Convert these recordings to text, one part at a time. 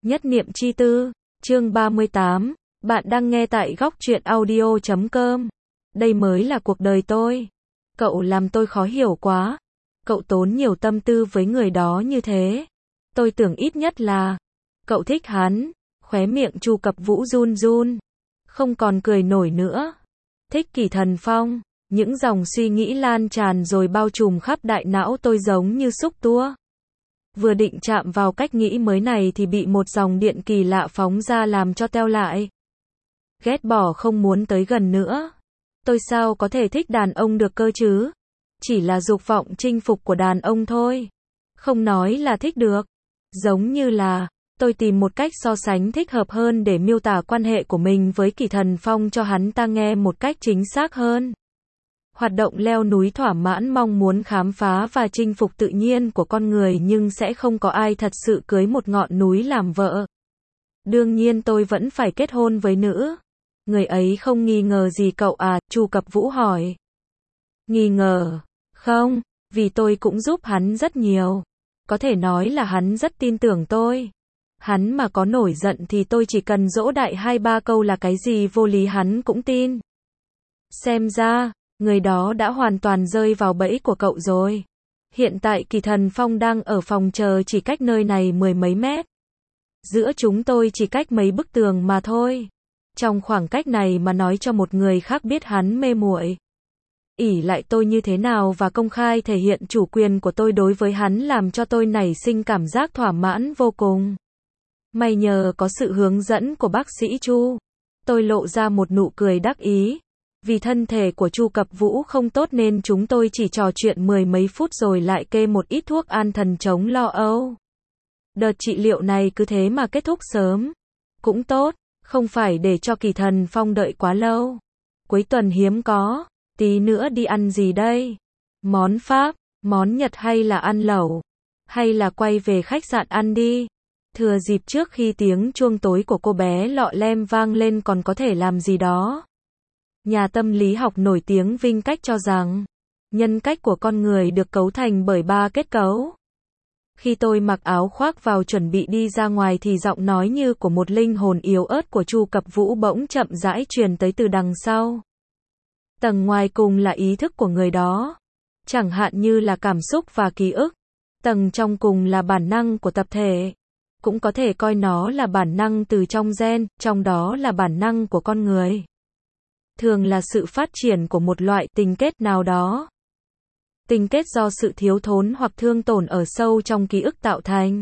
Nhất niệm chi tư, chương 38, bạn đang nghe tại góc truyện audio.com. Đây mới là cuộc đời tôi. Cậu làm tôi khó hiểu quá. Cậu tốn nhiều tâm tư với người đó như thế. Tôi tưởng ít nhất là cậu thích hắn. Khóe miệng Chu Cập Vũ run run, không còn cười nổi nữa. Thích Kỷ Thần Phong. Những dòng suy nghĩ lan tràn rồi bao trùm khắp đại não tôi giống như xúc tua. Vừa định chạm vào cách nghĩ mới này thì bị một dòng điện kỳ lạ phóng ra làm cho teo lại. Ghét bỏ không muốn tới gần nữa. Tôi sao có thể thích đàn ông được cơ chứ? Chỉ là dục vọng chinh phục của đàn ông thôi. Không nói là thích được. Giống như là, tôi tìm một cách so sánh thích hợp hơn để miêu tả quan hệ của mình với Kỷ Thần Phong cho hắn ta nghe một cách chính xác hơn. Hoạt động leo núi thỏa mãn mong muốn khám phá và chinh phục tự nhiên của con người, nhưng sẽ không có ai thật sự cưới một ngọn núi làm vợ. Đương nhiên tôi vẫn phải kết hôn với nữ. Người ấy không nghi ngờ gì cậu à? Chu Cập Vũ hỏi. Nghi ngờ? Không, vì tôi cũng giúp hắn rất nhiều. Có thể nói là hắn rất tin tưởng tôi. Hắn mà có nổi giận thì tôi chỉ cần dỗ đại 2-3 câu là cái gì vô lý hắn cũng tin. Xem ra, người đó đã hoàn toàn rơi vào bẫy của cậu rồi. Hiện tại Kỷ Thần Phong đang ở phòng chờ chỉ cách nơi này mười mấy mét. Giữa chúng tôi chỉ cách mấy bức tường mà thôi. Trong khoảng cách này mà nói cho một người khác biết hắn mê muội, ỷ lại tôi như thế nào và công khai thể hiện chủ quyền của tôi đối với hắn làm cho tôi nảy sinh cảm giác thỏa mãn vô cùng. May nhờ có sự hướng dẫn của bác sĩ Chu. Tôi lộ ra một nụ cười đắc ý. Vì thân thể của Chu Cập Vũ không tốt nên chúng tôi chỉ trò chuyện mười mấy phút rồi lại kê một ít thuốc an thần chống lo âu. Đợt trị liệu này cứ thế mà kết thúc sớm. Cũng tốt, không phải để cho Kỷ Thần Phong đợi quá lâu. Cuối tuần hiếm có, tí nữa đi ăn gì đây? Món Pháp, món Nhật hay là ăn lẩu? Hay là quay về khách sạn ăn đi? Thừa dịp trước khi tiếng chuông tối của cô bé lọ lem vang lên còn có thể làm gì đó. Nhà tâm lý học nổi tiếng Vinh Cách cho rằng, nhân cách của con người được cấu thành bởi 3 kết cấu. Khi tôi mặc áo khoác vào chuẩn bị đi ra ngoài thì giọng nói như của một linh hồn yếu ớt của Chu Cập Vũ bỗng chậm rãi truyền tới từ đằng sau. Tầng ngoài cùng là ý thức của người đó, chẳng hạn như là cảm xúc và ký ức. Tầng trong cùng là bản năng của tập thể. Cũng có thể coi nó là bản năng từ trong gen, trong đó là bản năng của con người. Thường là sự phát triển của một loại tình kết nào đó. Tình kết do sự thiếu thốn hoặc thương tổn ở sâu trong ký ức tạo thành.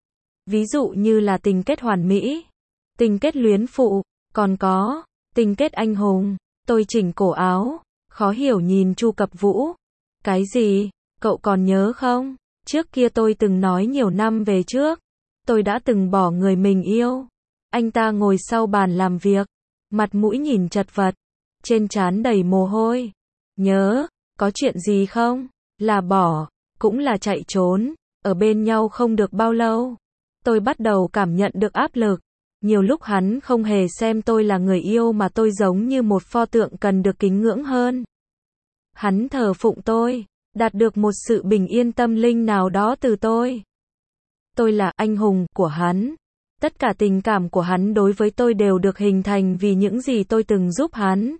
Ví dụ như là tình kết hoàn mỹ, tình kết luyến phụ, còn có tình kết anh hùng. Tôi chỉnh cổ áo, khó hiểu nhìn Chu Cập Vũ. Cái gì? Cậu còn nhớ không? Trước kia tôi từng nói nhiều năm về trước, tôi đã từng bỏ người mình yêu. Anh ta ngồi sau bàn làm việc, mặt mũi nhìn chật vật, trên trán đầy mồ hôi. Nhớ, có chuyện gì không? Là bỏ, cũng là chạy trốn. Ở bên nhau không được bao lâu, tôi bắt đầu cảm nhận được áp lực. Nhiều lúc hắn không hề xem tôi là người yêu mà tôi giống như một pho tượng cần được kính ngưỡng hơn. Hắn thờ phụng tôi, đạt được một sự bình yên tâm linh nào đó từ tôi. Tôi là anh hùng của hắn. Tất cả tình cảm của hắn đối với tôi đều được hình thành vì những gì tôi từng giúp hắn.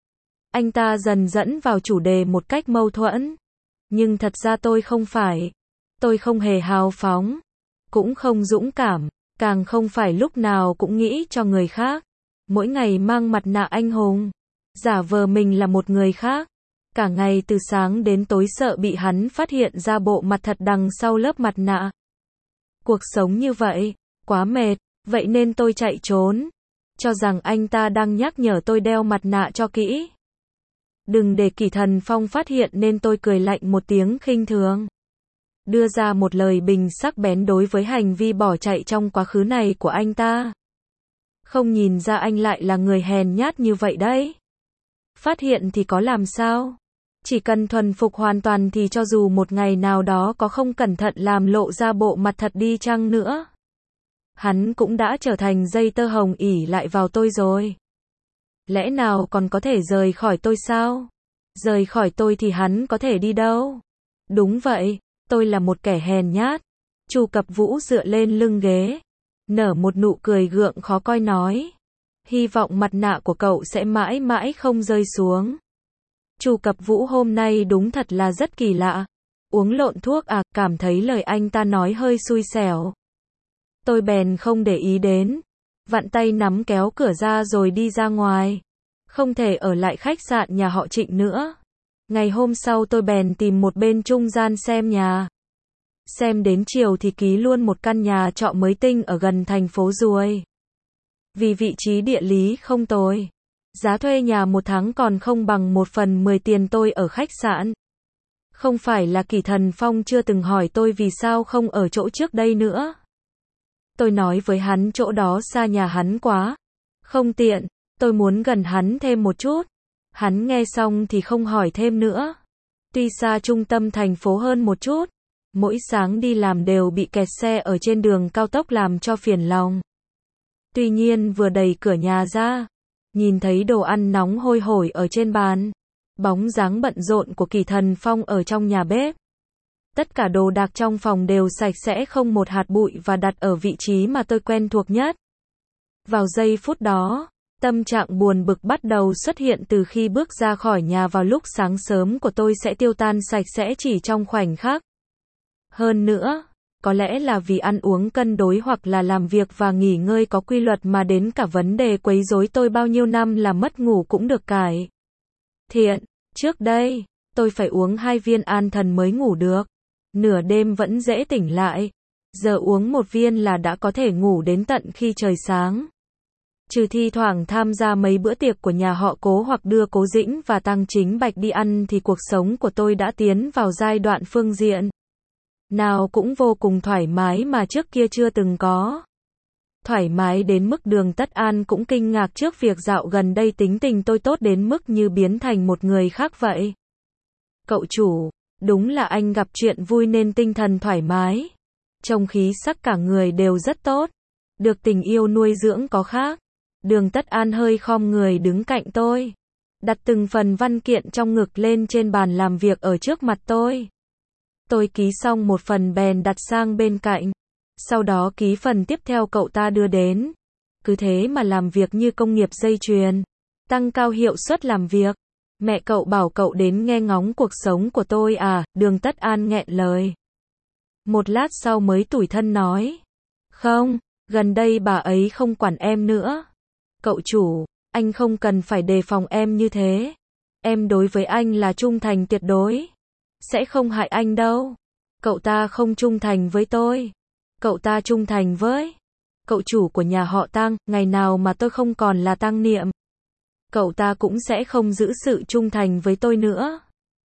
Anh ta dần dẫn vào chủ đề một cách mâu thuẫn. Nhưng thật ra tôi không phải. Tôi không hề hào phóng. Cũng không dũng cảm. Càng không phải lúc nào cũng nghĩ cho người khác. Mỗi ngày mang mặt nạ anh hùng. Giả vờ mình là một người khác. Cả ngày từ sáng đến tối sợ bị hắn phát hiện ra bộ mặt thật đằng sau lớp mặt nạ. Cuộc sống như vậy, quá mệt. Vậy nên tôi chạy trốn. Cho rằng anh ta đang nhắc nhở tôi đeo mặt nạ cho kỹ. Đừng để Kỷ Thần Phong phát hiện nên tôi cười lạnh một tiếng khinh thường. Đưa ra một lời bình sắc bén đối với hành vi bỏ chạy trong quá khứ này của anh ta. Không nhìn ra anh lại là người hèn nhát như vậy đấy. Phát hiện thì có làm sao? Chỉ cần thuần phục hoàn toàn thì cho dù một ngày nào đó có không cẩn thận làm lộ ra bộ mặt thật đi chăng nữa, hắn cũng đã trở thành dây tơ hồng ỷ lại vào tôi rồi. Lẽ nào còn có thể rời khỏi tôi sao? Rời khỏi tôi thì hắn có thể đi đâu? Đúng vậy, tôi là một kẻ hèn nhát. Chu Cập Vũ dựa lên lưng ghế, nở một nụ cười gượng khó coi nói. Hy vọng mặt nạ của cậu sẽ mãi mãi không rơi xuống. Chu Cập Vũ hôm nay đúng thật là rất kỳ lạ. Uống lộn thuốc à, cảm thấy lời anh ta nói hơi xui xẻo. Tôi bèn không để ý đến. Vặn tay nắm kéo cửa ra rồi đi ra ngoài. Không thể ở lại khách sạn nhà họ Trịnh nữa. Ngày hôm sau tôi bèn tìm một bên trung gian xem nhà. Xem đến chiều thì ký luôn một căn nhà trọ mới tinh ở gần thành phố Ruồi. Vì vị trí địa lý không tồi. Giá thuê nhà một tháng còn không bằng 1/10 tiền tôi ở khách sạn. Không phải là Kỷ Thần Phong chưa từng hỏi tôi vì sao không ở chỗ trước đây nữa. Tôi nói với hắn chỗ đó xa nhà hắn quá. Không tiện, tôi muốn gần hắn thêm một chút. Hắn nghe xong thì không hỏi thêm nữa. Tuy xa trung tâm thành phố hơn một chút, mỗi sáng đi làm đều bị kẹt xe ở trên đường cao tốc làm cho phiền lòng. Tuy nhiên vừa đẩy cửa nhà ra, nhìn thấy đồ ăn nóng hôi hổi ở trên bàn, bóng dáng bận rộn của Kỷ Thần Phong ở trong nhà bếp. Tất cả đồ đạc trong phòng đều sạch sẽ không một hạt bụi và đặt ở vị trí mà tôi quen thuộc nhất. Vào giây phút đó, tâm trạng buồn bực bắt đầu xuất hiện từ khi bước ra khỏi nhà vào lúc sáng sớm của tôi sẽ tiêu tan sạch sẽ chỉ trong khoảnh khắc. Hơn nữa, có lẽ là vì ăn uống cân đối hoặc là làm việc và nghỉ ngơi có quy luật mà đến cả vấn đề quấy rối tôi bao nhiêu năm là mất ngủ cũng được cải thiện. Trước đây, tôi phải uống 2 viên an thần mới ngủ được. Nửa đêm vẫn dễ tỉnh lại. Giờ uống 1 viên là đã có thể ngủ đến tận khi trời sáng. Trừ thi thoảng tham gia mấy bữa tiệc của nhà họ Cố hoặc đưa Cố Dĩnh và Tăng Chính Bạch đi ăn thì cuộc sống của tôi đã tiến vào giai đoạn phương diện nào cũng vô cùng thoải mái mà trước kia chưa từng có. Thoải mái đến mức Đường Tất An cũng kinh ngạc trước việc dạo gần đây tính tình tôi tốt đến mức như biến thành một người khác vậy. Cậu chủ, đúng là anh gặp chuyện vui nên tinh thần thoải mái. Trông khí sắc cả người đều rất tốt. Được tình yêu nuôi dưỡng có khác. Đường Tất An hơi khom người đứng cạnh tôi. Đặt từng phần văn kiện trong ngực lên trên bàn làm việc ở trước mặt tôi. Tôi ký xong một phần bèn đặt sang bên cạnh. Sau đó ký phần tiếp theo cậu ta đưa đến. Cứ thế mà làm việc như công nghiệp dây chuyền. Tăng cao hiệu suất làm việc. Mẹ cậu bảo cậu đến nghe ngóng cuộc sống của tôi à, Đường Tất An nghẹn lời. Một lát sau mới tủi thân nói. Không, gần đây bà ấy không quản em nữa. Cậu chủ, anh không cần phải đề phòng em như thế. Em đối với anh là trung thành tuyệt đối. Sẽ không hại anh đâu. Cậu ta không trung thành với tôi. Cậu ta trung thành với cậu chủ của nhà họ Tăng, ngày nào mà tôi không còn là Tăng Niệm. Cậu ta cũng sẽ không giữ sự trung thành với tôi nữa.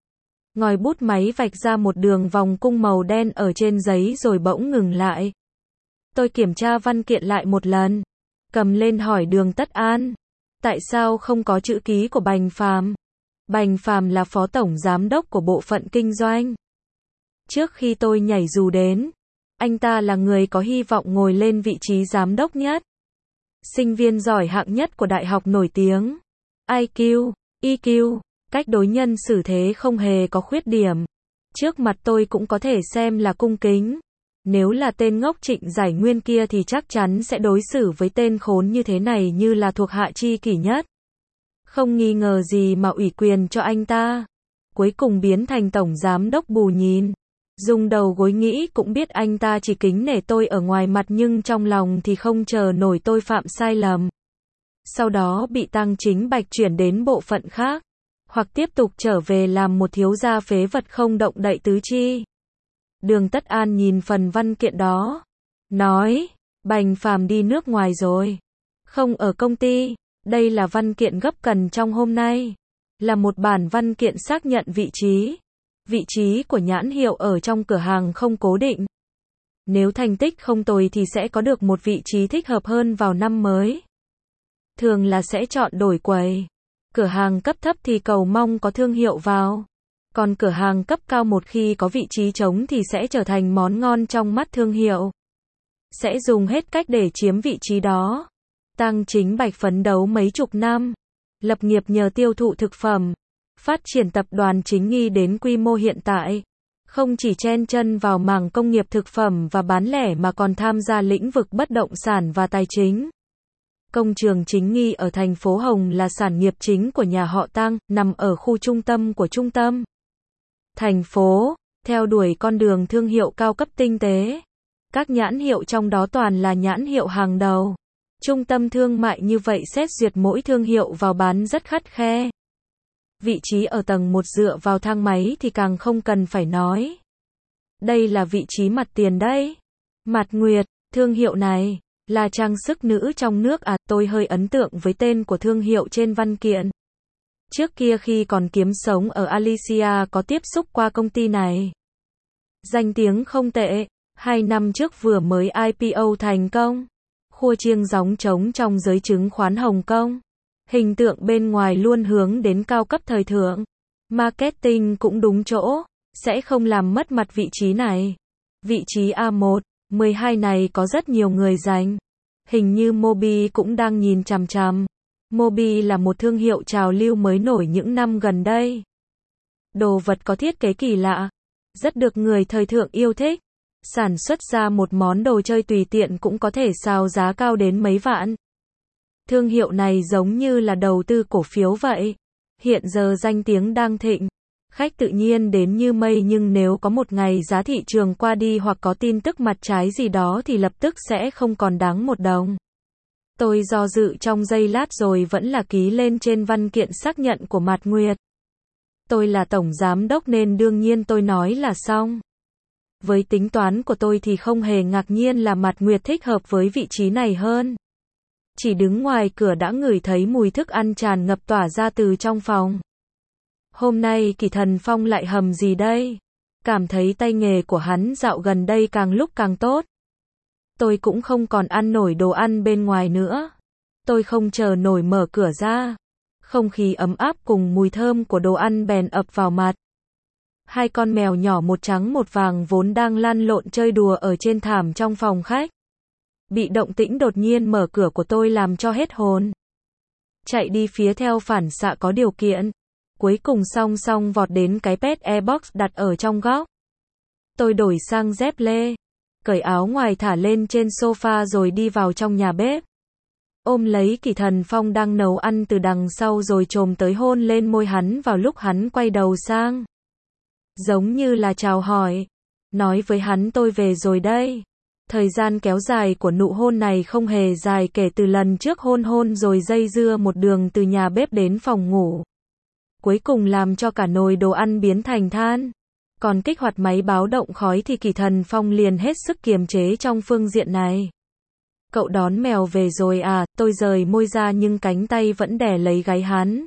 Ngòi bút máy vạch ra một đường vòng cung màu đen ở trên giấy rồi bỗng ngừng lại. Tôi kiểm tra văn kiện lại một lần. Cầm lên hỏi Đường Tất An. Tại sao không có chữ ký của Bành Phàm? Bành Phàm là phó tổng giám đốc của bộ phận kinh doanh. Trước khi tôi nhảy dù đến, anh ta là người có hy vọng ngồi lên vị trí giám đốc nhất. Sinh viên giỏi hạng nhất của đại học nổi tiếng. IQ, EQ, cách đối nhân xử thế không hề có khuyết điểm. Trước mặt tôi cũng có thể xem là cung kính. Nếu là tên ngốc Trịnh Giải Nguyên kia thì chắc chắn sẽ đối xử với tên khốn như thế này như là thuộc hạ chi kỷ nhất. Không nghi ngờ gì mà ủy quyền cho anh ta. Cuối cùng biến thành tổng giám đốc bù nhìn. Dùng đầu gối nghĩ cũng biết anh ta chỉ kính nể tôi ở ngoài mặt nhưng trong lòng thì không chờ nổi tôi phạm sai lầm. Sau đó bị Tăng Chính Bạch chuyển đến bộ phận khác. Hoặc tiếp tục trở về làm một thiếu gia phế vật không động đậy tứ chi. Đường Tất An nhìn phần văn kiện đó. Nói, Bành Phàm đi nước ngoài rồi. Không ở công ty. Đây là văn kiện gấp cần trong hôm nay. Là một bản văn kiện xác nhận vị trí. Vị trí của nhãn hiệu ở trong cửa hàng không cố định. Nếu thành tích không tồi thì sẽ có được một vị trí thích hợp hơn vào năm mới. Thường là sẽ chọn đổi quầy. Cửa hàng cấp thấp thì cầu mong có thương hiệu vào. Còn cửa hàng cấp cao một khi có vị trí trống thì sẽ trở thành món ngon trong mắt thương hiệu. Sẽ dùng hết cách để chiếm vị trí đó. Tăng Chính Bạch phấn đấu mấy chục năm. Lập nghiệp nhờ tiêu thụ thực phẩm. Phát triển tập đoàn Chính Nghi đến quy mô hiện tại. Không chỉ chen chân vào mảng công nghiệp thực phẩm và bán lẻ mà còn tham gia lĩnh vực bất động sản và tài chính. Công trường Chính Nghi ở thành phố Hồng là sản nghiệp chính của nhà họ Tăng, nằm ở khu trung tâm của trung tâm thành phố, theo đuổi con đường thương hiệu cao cấp tinh tế. Các nhãn hiệu trong đó toàn là nhãn hiệu hàng đầu. Trung tâm thương mại như vậy xét duyệt mỗi thương hiệu vào bán rất khắt khe. Vị trí ở tầng 1 dựa vào thang máy thì càng không cần phải nói. Đây là vị trí mặt tiền đấy. Mạt Nguyệt, thương hiệu này là trang sức nữ trong nước à, tôi hơi ấn tượng với tên của thương hiệu trên văn kiện. Trước kia khi còn kiếm sống ở Alicia có tiếp xúc qua công ty này. Danh tiếng không tệ, 2 năm trước vừa mới IPO thành công. Khua chiêng gióng trống trong giới chứng khoán Hồng Kông. Hình tượng bên ngoài luôn hướng đến cao cấp thời thượng. Marketing cũng đúng chỗ, sẽ không làm mất mặt vị trí này. Vị trí A1, 12 này có rất nhiều người giành. Hình như Mobi cũng đang nhìn chằm chằm. Mobi là một thương hiệu trào lưu mới nổi những năm gần đây. Đồ vật có thiết kế kỳ lạ, rất được người thời thượng yêu thích. Sản xuất ra một món đồ chơi tùy tiện cũng có thể xào giá cao đến mấy vạn. Thương hiệu này giống như là đầu tư cổ phiếu vậy. Hiện giờ danh tiếng đang thịnh. Khách tự nhiên đến như mây, nhưng nếu có một ngày giá thị trường qua đi hoặc có tin tức mặt trái gì đó thì lập tức sẽ không còn đáng một đồng. Tôi do dự trong giây lát rồi vẫn là ký lên trên văn kiện xác nhận của Mạt Nguyệt. Tôi là tổng giám đốc nên đương nhiên tôi nói là xong. Với tính toán của tôi thì không hề ngạc nhiên là Mạt Nguyệt thích hợp với vị trí này hơn. Chỉ đứng ngoài cửa đã ngửi thấy mùi thức ăn tràn ngập tỏa ra từ trong phòng. Hôm nay Kỷ Thần Phong lại hầm gì đây? Cảm thấy tay nghề của hắn dạo gần đây càng lúc càng tốt. Tôi cũng không còn ăn nổi đồ ăn bên ngoài nữa. Tôi không chờ nổi mở cửa ra. Không khí ấm áp cùng mùi thơm của đồ ăn bèn ập vào mặt. Hai con mèo nhỏ một trắng một vàng vốn đang lăn lộn chơi đùa ở trên thảm trong phòng khách. Bị động tĩnh đột nhiên mở cửa của tôi làm cho hết hồn. Chạy đi phía theo phản xạ có điều kiện. Cuối cùng song song vọt đến cái pet airbox đặt ở trong góc. Tôi đổi sang dép lê. Cởi áo ngoài thả lên trên sofa rồi đi vào trong nhà bếp. Ôm lấy Kỷ Thần Phong đang nấu ăn từ đằng sau rồi chồm tới hôn lên môi hắn vào lúc hắn quay đầu sang. Giống như là chào hỏi. Nói với hắn tôi về rồi đây. Thời gian kéo dài của nụ hôn này không hề dài kể từ lần trước hôn rồi dây dưa một đường từ nhà bếp đến phòng ngủ. Cuối cùng làm cho cả nồi đồ ăn biến thành than. Còn kích hoạt máy báo động khói thì Kỷ Thần Phong liền hết sức kiềm chế trong phương diện này. Cậu đón mèo về rồi à? Tôi rời môi ra nhưng cánh tay vẫn đè lấy gáy hắn.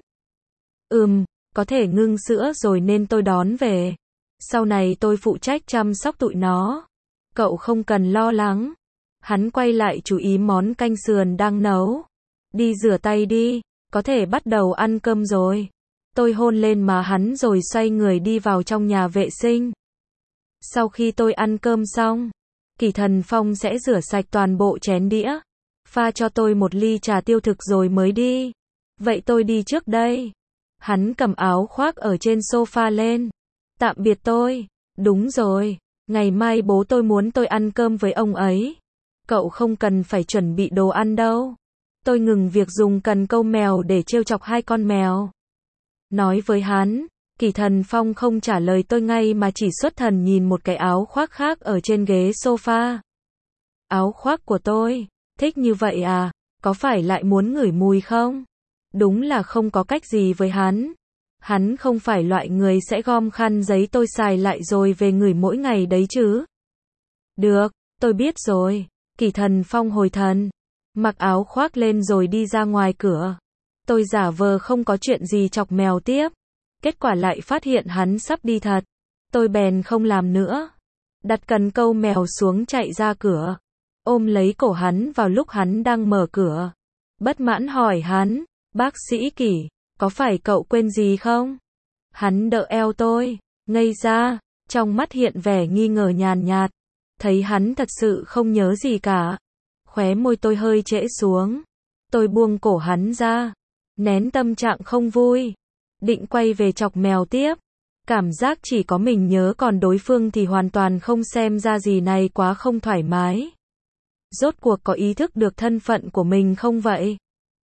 Có thể ngưng sữa rồi nên tôi đón về. Sau này tôi phụ trách chăm sóc tụi nó. Cậu không cần lo lắng. Hắn quay lại chú ý món canh sườn đang nấu. Đi rửa tay đi, có thể bắt đầu ăn cơm rồi. Tôi hôn lên má hắn rồi xoay người đi vào trong nhà vệ sinh. Sau khi tôi ăn cơm xong, Kỷ Thần Phong sẽ rửa sạch toàn bộ chén đĩa, pha cho tôi một ly trà tiêu thực rồi mới đi. Vậy tôi đi trước đây. Hắn cầm áo khoác ở trên sofa lên. Tạm biệt tôi. Đúng rồi, ngày mai bố tôi muốn tôi ăn cơm với ông ấy. Cậu không cần phải chuẩn bị đồ ăn đâu. Tôi ngừng việc dùng cần câu mèo để trêu chọc hai con mèo. Nói với hắn, Kỷ Thần Phong không trả lời tôi ngay mà chỉ xuất thần nhìn một cái áo khoác khác ở trên ghế sofa. Áo khoác của tôi, thích như vậy à, có phải lại muốn ngửi mùi không? Đúng là không có cách gì với hắn. Hắn không phải loại người sẽ gom khăn giấy tôi xài lại rồi về ngửi mỗi ngày đấy chứ. Được, tôi biết rồi. Kỷ Thần Phong hồi thần, mặc áo khoác lên rồi đi ra ngoài cửa. Tôi giả vờ không có chuyện gì chọc mèo tiếp. Kết quả lại phát hiện hắn sắp đi thật. Tôi bèn không làm nữa. Đặt cần câu mèo xuống chạy ra cửa. Ôm lấy cổ hắn vào lúc hắn đang mở cửa. Bất mãn hỏi hắn, bác sĩ Kỷ, có phải cậu quên gì không? Hắn đỡ eo tôi, ngây ra, trong mắt hiện vẻ nghi ngờ nhàn nhạt. Thấy hắn thật sự không nhớ gì cả. Khóe môi tôi hơi trễ xuống. Tôi buông cổ hắn ra. Nén tâm trạng không vui. Định quay về chọc mèo tiếp. Cảm giác chỉ có mình nhớ còn đối phương thì hoàn toàn không, xem ra gì này quá không thoải mái. Rốt cuộc có ý thức được thân phận của mình không vậy?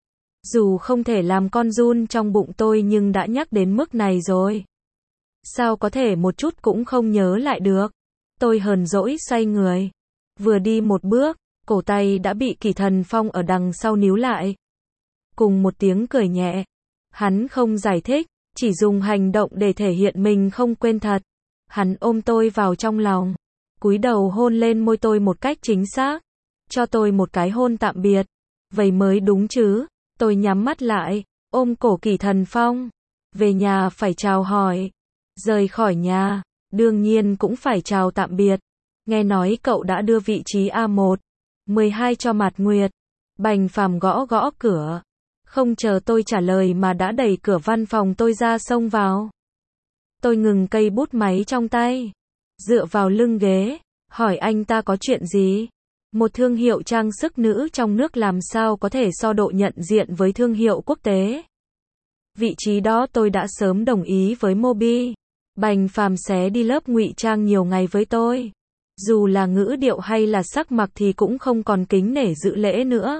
Dù không thể làm con giun trong bụng tôi nhưng đã nhắc đến mức này rồi. Sao có thể một chút cũng không nhớ lại được? Tôi hờn dỗi xoay người. Vừa đi một bước, cổ tay đã bị Kỷ Thần Phong ở đằng sau níu lại. Cùng một tiếng cười nhẹ. Hắn không giải thích, chỉ dùng hành động để thể hiện mình không quên thật. Hắn ôm tôi vào trong lòng, cúi đầu hôn lên môi tôi một cách chính xác, cho tôi một cái hôn tạm biệt. Vậy mới đúng chứ. Tôi nhắm mắt lại, ôm cổ Kỷ Thần Phong. Về nhà phải chào hỏi. Rời khỏi nhà, đương nhiên cũng phải chào tạm biệt. Nghe nói cậu đã đưa vị trí A1, 12 cho Mạt Nguyệt. Bành Phàm gõ gõ cửa. Không chờ tôi trả lời mà đã đẩy cửa văn phòng tôi ra xông vào. Tôi ngừng cây bút máy trong tay, dựa vào lưng ghế, hỏi anh ta có chuyện gì? Một thương hiệu trang sức nữ trong nước làm sao có thể so độ nhận diện với thương hiệu quốc tế? Vị trí đó tôi đã sớm đồng ý với Mobi. Bành Phàm xé đi lớp ngụy trang nhiều ngày với tôi. Dù là ngữ điệu hay là sắc mặt thì cũng không còn kính nể dự lễ nữa.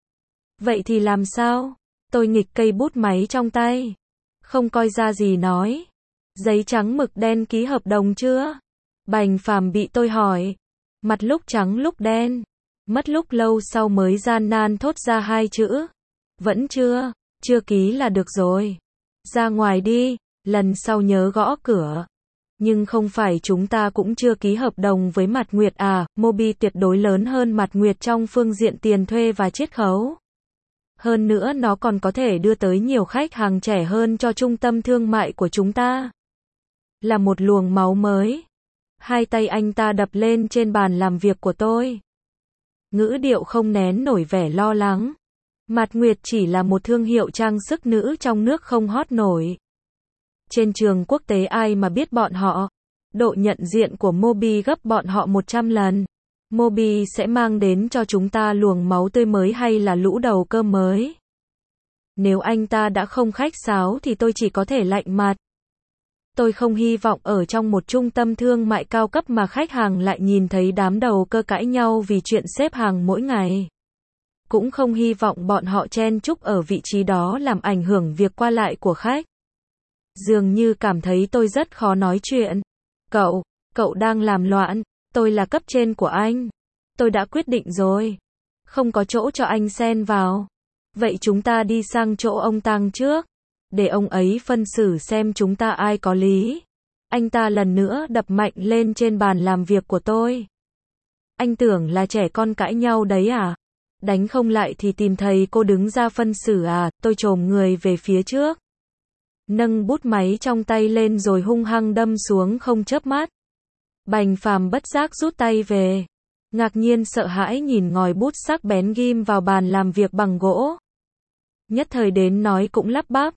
Vậy thì làm sao? Tôi nghịch cây bút máy trong tay. Không coi ra gì nói. Giấy trắng mực đen ký hợp đồng chưa? Bành Phàm bị tôi hỏi. Mặt lúc trắng lúc đen. Mất lúc lâu sau mới gian nan thốt ra hai chữ. Vẫn chưa. Chưa ký là được rồi. Ra ngoài đi. Lần sau nhớ gõ cửa. Nhưng không phải chúng ta cũng chưa ký hợp đồng với Mạt Nguyệt à? Mobi tuyệt đối lớn hơn Mạt Nguyệt trong phương diện tiền thuê và chiết khấu. Hơn nữa nó còn có thể đưa tới nhiều khách hàng trẻ hơn cho trung tâm thương mại của chúng ta. Là một luồng máu mới. Hai tay anh ta đập lên trên bàn làm việc của tôi. Ngữ điệu không nén nổi vẻ lo lắng. Mạt Nguyệt chỉ là một thương hiệu trang sức nữ trong nước không hot nổi. Trên trường quốc tế ai mà biết bọn họ. Độ nhận diện của Mobi gấp bọn họ 100 lần. Mobi sẽ mang đến cho chúng ta luồng máu tươi mới hay là lũ đầu cơm mới? Nếu anh ta đã không khách sáo thì tôi chỉ có thể lạnh mặt. Tôi không hy vọng ở trong một trung tâm thương mại cao cấp mà khách hàng lại nhìn thấy đám đầu cơ cãi nhau vì chuyện xếp hàng mỗi ngày. Cũng không hy vọng bọn họ chen chúc ở vị trí đó làm ảnh hưởng việc qua lại của khách. Dường như cảm thấy tôi rất khó nói chuyện. Cậu đang làm loạn. Tôi là cấp trên của anh. Tôi đã quyết định rồi. Không có chỗ cho anh xen vào. Vậy chúng ta đi sang chỗ ông Tăng trước. Để ông ấy phân xử xem chúng ta ai có lý. Anh ta lần nữa đập mạnh lên trên bàn làm việc của tôi. Anh tưởng là trẻ con cãi nhau đấy à? Đánh không lại thì tìm thầy cô đứng ra phân xử à? Tôi chồm người về phía trước. Nâng bút máy trong tay lên rồi hung hăng đâm xuống không chớp mắt. Bành Phàm bất giác rút tay về. Ngạc nhiên sợ hãi nhìn ngòi bút sắc bén ghim vào bàn làm việc bằng gỗ. Nhất thời đến nói cũng lắp bắp.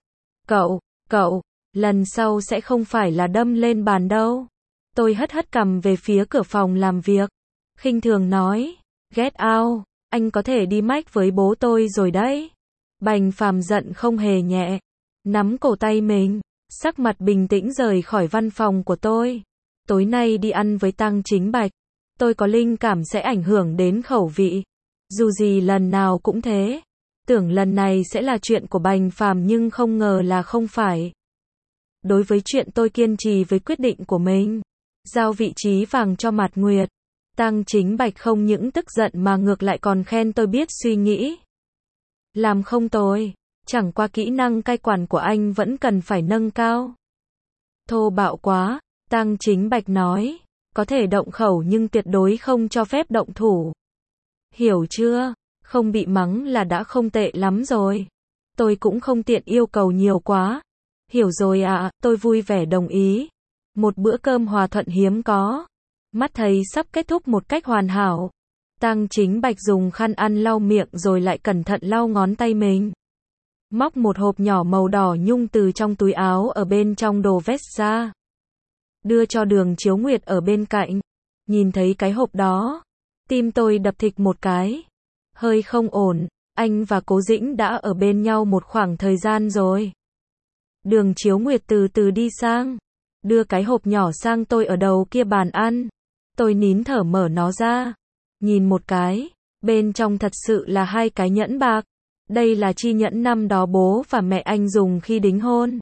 Cậu, lần sau sẽ không phải là đâm lên bàn đâu. Tôi hất cằm về phía cửa phòng làm việc. Khinh thường nói. Get out, anh có thể đi mách với bố tôi rồi đấy. Bành Phàm giận không hề nhẹ. Nắm cổ tay mình. Sắc mặt bình tĩnh rời khỏi văn phòng của tôi. Tối nay đi ăn với Tăng Chính Bạch. Tôi có linh cảm sẽ ảnh hưởng đến khẩu vị. Dù gì lần nào cũng thế. Tưởng lần này sẽ là chuyện của Bành Phàm nhưng không ngờ là không phải. Đối với chuyện tôi kiên trì với quyết định của mình. Giao vị trí vàng cho Mạt Nguyệt. Tăng Chính Bạch không những tức giận mà ngược lại còn khen tôi biết suy nghĩ. Làm không tồi. Chẳng qua kỹ năng cai quản của anh vẫn cần phải nâng cao. Thô bạo quá. Tăng Chính Bạch nói. Có thể động khẩu nhưng tuyệt đối không cho phép động thủ. Hiểu chưa? Không bị mắng là đã không tệ lắm rồi. Tôi cũng không tiện yêu cầu nhiều quá. Hiểu rồi ạ, tôi vui vẻ đồng ý. Một bữa cơm hòa thuận hiếm có. Mắt thấy sắp kết thúc một cách hoàn hảo. Tăng Chính Bạch dùng khăn ăn lau miệng rồi lại cẩn thận lau ngón tay mình. Móc một hộp nhỏ màu đỏ nhung từ trong túi áo ở bên trong đồ vest ra. Đưa cho Đường Chiếu Nguyệt ở bên cạnh. Nhìn thấy cái hộp đó. Tim tôi đập thịch một cái. Hơi không ổn, anh và Cố Dĩnh đã ở bên nhau một khoảng thời gian rồi. Đường Chiếu Nguyệt từ từ đi sang. đưa cái hộp nhỏ sang tôi ở đầu kia bàn ăn. Tôi nín thở mở nó ra, nhìn một cái, bên trong thật sự là 2 cái nhẫn bạc. Đây là chi nhẫn năm đó bố và mẹ anh dùng khi đính hôn.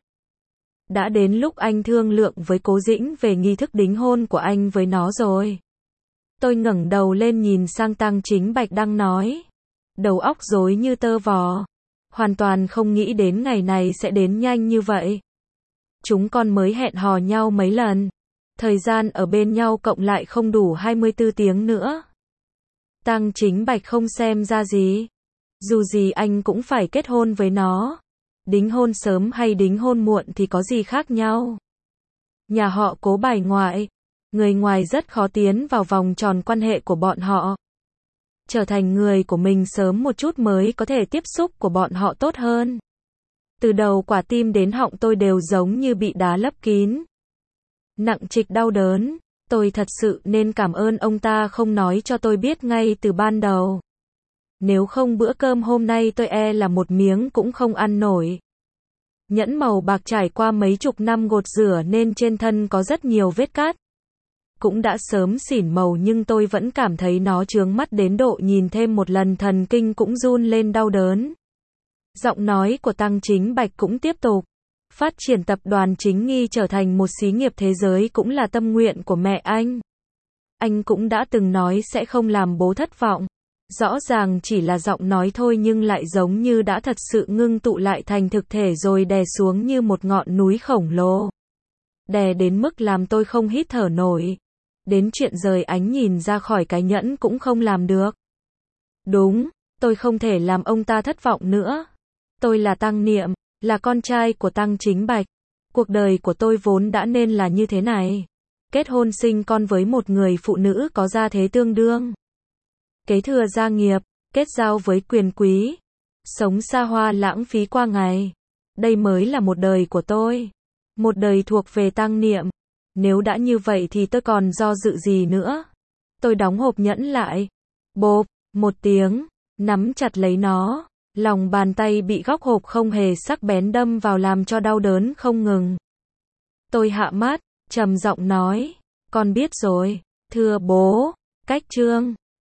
Đã đến lúc anh thương lượng với Cố Dĩnh về nghi thức đính hôn của anh với nó rồi. Tôi ngẩng đầu lên nhìn sang Tăng Chính Bạch đang nói. Đầu óc rối như tơ vò. Hoàn toàn không nghĩ đến ngày này sẽ đến nhanh như vậy. Chúng con mới hẹn hò nhau mấy lần. Thời gian ở bên nhau cộng lại không đủ 24 tiếng nữa. Tăng Chính Bạch không xem ra gì. Dù gì anh cũng phải kết hôn với nó. Đính hôn sớm hay đính hôn muộn thì có gì khác nhau. Nhà họ Cố bài ngoại. Người ngoài rất khó tiến vào vòng tròn quan hệ của bọn họ. Trở thành người của mình sớm một chút mới có thể tiếp xúc của bọn họ tốt hơn. Từ đầu quả tim đến họng tôi đều giống như bị đá lấp kín. Nặng trịch đau đớn. Tôi thật sự nên cảm ơn ông ta không nói cho tôi biết ngay từ ban đầu. Nếu không bữa cơm hôm nay tôi e là một miếng cũng không ăn nổi. Nhẫn màu bạc trải qua mấy chục năm gột rửa nên trên thân có rất nhiều vết cát. Cũng đã sớm xỉn màu nhưng tôi vẫn cảm thấy nó chướng mắt đến độ nhìn thêm một lần thần kinh cũng run lên đau đớn. Giọng nói của Tăng Chính Bạch cũng tiếp tục. Phát triển tập đoàn Chính Nghi trở thành một xí nghiệp thế giới cũng là tâm nguyện của mẹ anh. Anh cũng đã từng nói sẽ không làm bố thất vọng. Rõ ràng chỉ là giọng nói thôi nhưng lại giống như đã thật sự ngưng tụ lại thành thực thể rồi đè xuống như một ngọn núi khổng lồ. Đè đến mức làm tôi không hít thở nổi. Đến chuyện rời ánh nhìn ra khỏi cái nhẫn cũng không làm được. Đúng, tôi không thể làm ông ta thất vọng nữa. Tôi là Tăng Niệm, là con trai của Tăng Chính Bạch. Cuộc đời của tôi vốn đã nên là như thế này. Kết hôn sinh con với một người phụ nữ có gia thế tương đương. Kế thừa gia nghiệp, kết giao với quyền quý. Sống xa hoa lãng phí qua ngày. Đây mới là một đời của tôi. Một đời thuộc về Tăng Niệm. Nếu đã như vậy thì tôi còn do dự gì nữa. Tôi đóng hộp nhẫn lại. Bộp, một tiếng, nắm chặt lấy nó. Lòng bàn tay bị góc hộp không hề sắc bén đâm vào làm cho đau đớn không ngừng. Tôi hạ mắt, trầm giọng nói. Con biết rồi, thưa bố. Cách chương